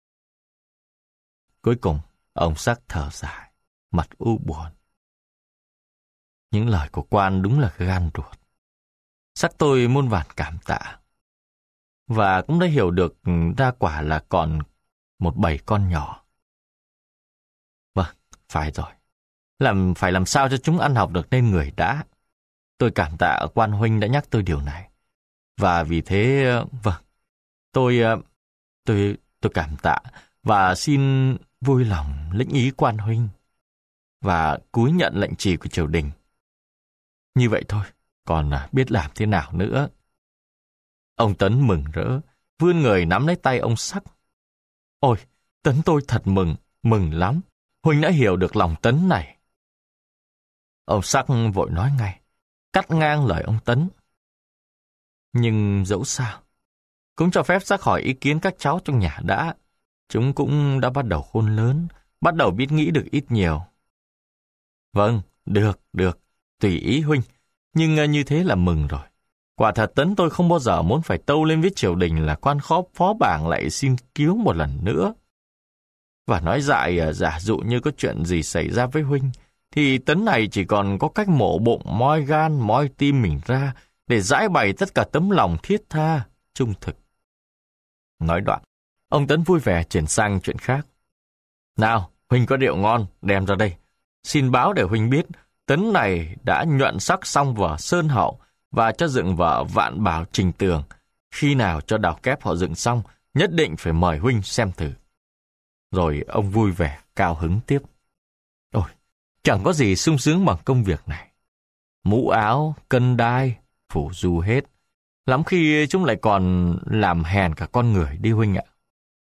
Speaker 1: Cuối cùng, ông Sắc thở dài, mặt u buồn. Những lời của quan đúng là gan ruột. Sắc tôi muôn vàn cảm tạ. Và cũng đã hiểu được ra quả là còn một bầy con nhỏ. Vâng, phải rồi. Làm phải làm sao cho chúng ăn học được nên người đã. Tôi cảm tạ quan huynh đã nhắc tôi điều này. Và vì thế, vâng, tôi, tôi, tôi cảm tạ và xin vui lòng lĩnh ý quan huynh và cúi nhận lệnh chỉ của triều đình. Như vậy thôi, còn biết làm thế nào nữa. Ông Tấn mừng rỡ, vươn người nắm lấy tay ông Sắc. Ôi, Tấn tôi thật mừng, mừng lắm. Huynh đã hiểu được lòng Tấn này. Ông Sắc vội nói ngay, cắt ngang lời ông Tấn. Nhưng dẫu sao, cũng cho phép Sắc hỏi ý kiến các cháu trong nhà đã. Chúng cũng đã bắt đầu khôn lớn, bắt đầu biết nghĩ được ít nhiều. Vâng, được, được, tùy ý huynh. Nhưng như thế là mừng rồi. Quả thật Tấn tôi không bao giờ muốn phải tâu lên với triều đình là quan khó phó bảng lại xin cứu một lần nữa. Và nói dại giả dụ như có chuyện gì xảy ra với huynh, thì Tấn này chỉ còn có cách mổ bụng, moi gan, moi tim mình ra để giải bày tất cả tấm lòng thiết tha, trung thực. Nói đoạn, ông Tấn vui vẻ chuyển sang chuyện khác. Nào, huynh có rượu ngon, đem ra đây. Xin báo để huynh biết, Tấn này đã nhuận sắc xong vở Sơn Hậu và cho dựng vở Vạn Bảo Trình Tường. Khi nào cho đào kép họ dựng xong, nhất định phải mời huynh xem thử. Rồi ông vui vẻ, cao hứng tiếp. Ôi, chẳng có gì sung sướng bằng công việc này. Mũ áo, cân đai, phủ du hết. Lắm khi chúng lại còn làm hèn cả con người đi huynh ạ.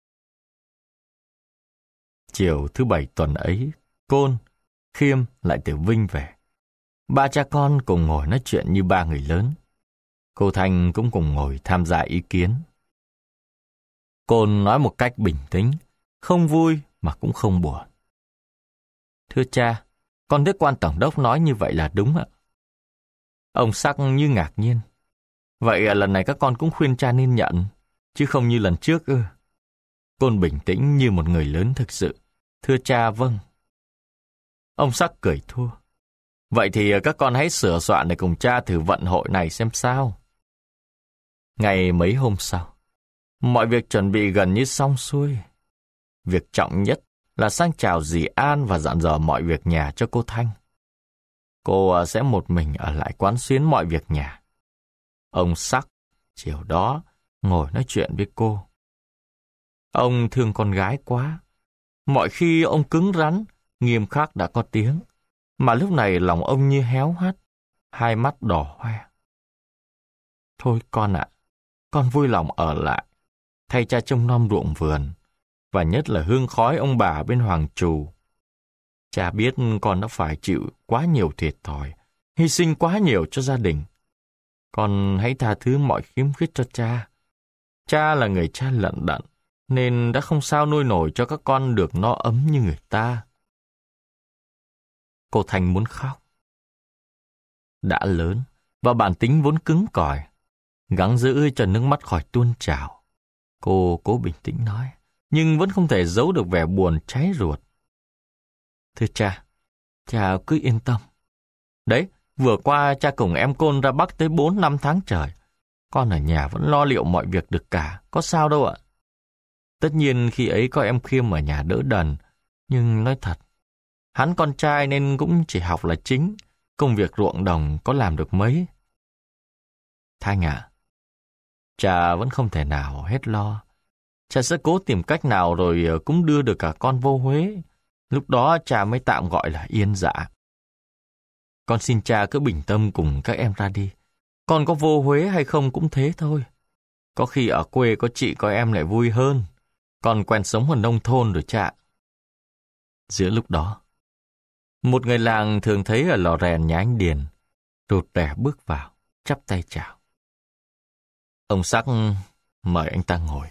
Speaker 1: Chiều thứ bảy tuần ấy, Côn, Khiêm lại từ Vinh về. Ba cha con cùng ngồi nói chuyện như ba người lớn. Cô Thanh cũng cùng ngồi tham gia ý kiến. Côn nói một cách bình tĩnh, không vui mà cũng không buồn. Thưa cha, con thấy quan tổng đốc nói như vậy là đúng ạ. Ông Sắc như ngạc nhiên. Vậy lần này các con cũng khuyên cha nên nhận, chứ không như lần trước ư? Côn bình tĩnh như một người lớn thực sự. Thưa cha, vâng. Ông Sắc cười thua. Vậy thì các con hãy sửa soạn để cùng cha thử vận hội này xem sao. Ngày mấy hôm sau, mọi việc chuẩn bị gần như xong xuôi. Việc trọng nhất là sang chào dì An và dặn dò mọi việc nhà cho cô Thanh. Cô sẽ một mình ở lại quán xuyến mọi việc nhà. Ông Sắc, chiều đó, ngồi nói chuyện với cô. Ông thương con gái quá. Mọi khi ông cứng rắn, nghiêm khắc đã có tiếng, mà lúc này lòng ông như héo hắt, hai mắt đỏ hoe. Thôi con ạ, con vui lòng ở lại, thay cha trông nom ruộng vườn, và nhất là hương khói ông bà bên Hoàng Trù. Cha biết con đã phải chịu quá nhiều thiệt thòi, hy sinh quá nhiều cho gia đình. Con hãy tha thứ mọi khiếm khuyết cho cha. Cha là người cha lận đận, nên đã không sao nuôi nổi cho các con được no ấm như người ta. Cô Thanh muốn khóc. Đã lớn, và bản tính vốn cứng cỏi, gắng giữ cho nước mắt khỏi tuôn trào. Cô cố bình tĩnh nói, nhưng vẫn không thể giấu được vẻ buồn cháy ruột. Thưa cha, cha cứ yên tâm. Đấy, vừa qua cha cùng em Côn ra Bắc tới bốn năm tháng trời. Con ở nhà vẫn lo liệu mọi việc được cả, có sao đâu ạ. Tất nhiên khi ấy có em Khiêm ở nhà đỡ đần, nhưng nói thật, hắn con trai nên cũng chỉ học là chính, công việc ruộng đồng có làm được mấy. Thanh ạ, cha vẫn không thể nào hết lo. Cha sẽ cố tìm cách nào rồi cũng đưa được cả con vô Huế. Lúc đó cha mới tạm gọi là yên dạ. Con xin cha cứ bình tâm cùng các em ra đi. Con có vô Huế hay không cũng thế thôi. Có khi ở quê có chị có em lại vui hơn. Con quen sống ở nông thôn rồi cha. Giữa lúc đó, một người làng thường thấy ở lò rèn nhà anh Điền, rụt rè bước vào, chắp tay chào. Ông Sắc mời anh ta ngồi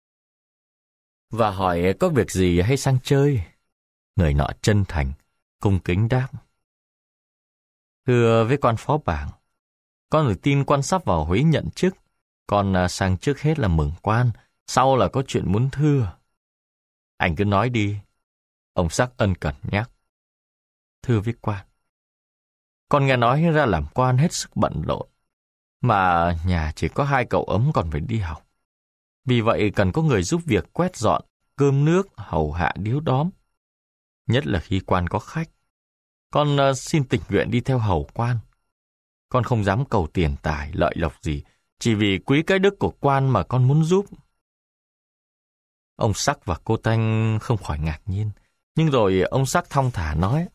Speaker 1: và hỏi có việc gì hay sang chơi. Người nọ chân thành, cung kính đáp. Thưa với quan phó bảng, con được tin quan sắp vào Huế nhận chức. Con sang trước hết là mừng quan, sau là có chuyện muốn thưa. Anh cứ nói đi. Ông Sắc ân cần nhắc. Thưa với quan, con nghe nói ra làm quan hết sức bận rộn, mà nhà chỉ có hai cậu ấm còn phải đi học. Vì vậy cần có người giúp việc quét dọn, cơm nước, hầu hạ điếu đóm. Nhất là khi quan có khách. Con uh, xin tình nguyện đi theo hầu quan. Con không dám cầu tiền tài, lợi lộc gì, chỉ vì quý cái đức của quan mà con muốn giúp. Ông Sắc và cô Thanh không khỏi ngạc nhiên, nhưng rồi ông Sắc thong thả nói.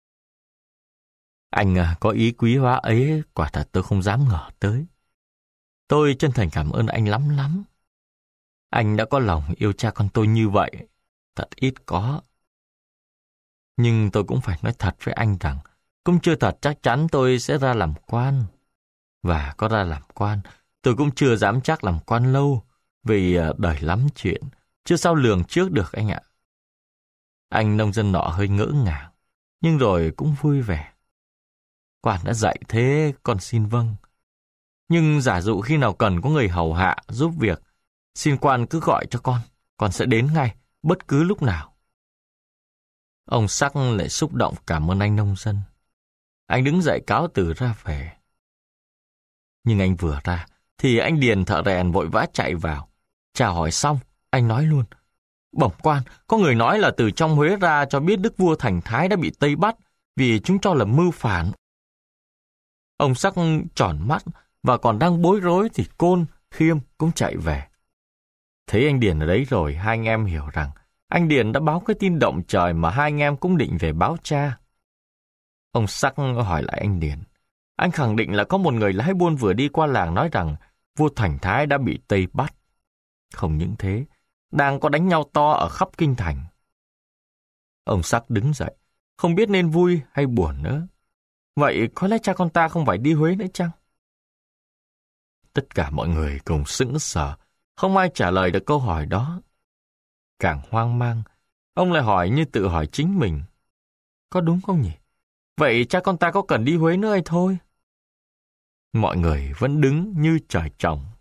Speaker 1: Anh uh, có ý quý hóa ấy, quả thật tôi không dám ngờ tới. Tôi chân thành cảm ơn anh lắm lắm. Anh đã có lòng yêu cha con tôi như vậy, thật ít có. Nhưng tôi cũng phải nói thật với anh rằng, cũng chưa thật chắc chắn tôi sẽ ra làm quan. Và có ra làm quan, tôi cũng chưa dám chắc làm quan lâu, vì đời lắm chuyện, chưa sao lường trước được anh ạ. Anh nông dân nọ hơi ngỡ ngàng, nhưng rồi cũng vui vẻ. Quan đã dạy thế, con xin vâng. Nhưng giả dụ khi nào cần có người hầu hạ, giúp việc, xin quan cứ gọi cho con, con sẽ đến ngay, bất cứ lúc nào. Ông Sắc lại xúc động cảm ơn anh nông dân. Anh đứng dậy cáo từ ra về. Nhưng anh vừa ra, thì anh Điền thợ rèn vội vã chạy vào. Chào hỏi xong, anh nói luôn. Bẩm quan, có người nói là từ trong Huế ra cho biết đức vua Thành Thái đã bị Tây bắt, vì chúng cho là mưu phản. Ông Sắc tròn mắt, và còn đang bối rối thì Côn, Khiêm cũng chạy về. Thấy anh Điền ở đấy rồi, hai anh em hiểu rằng anh Điền đã báo cái tin động trời mà hai anh em cũng định về báo cha. Ông Sắc hỏi lại anh Điền. Anh khẳng định là có một người lái buôn vừa đi qua làng nói rằng vua Thành Thái đã bị Tây bắt. Không những thế, đang có đánh nhau to ở khắp kinh thành. Ông Sắc đứng dậy, không biết nên vui hay buồn nữa. Vậy có lẽ cha con ta không phải đi Huế nữa chăng? Tất cả mọi người cùng sững sờ, không ai trả lời được câu hỏi đó. Càng hoang mang, ông lại hỏi như tự hỏi chính mình. Có đúng không nhỉ? Vậy cha con ta có cần đi Huế nữa hay thôi? Mọi người vẫn đứng như trời trồng.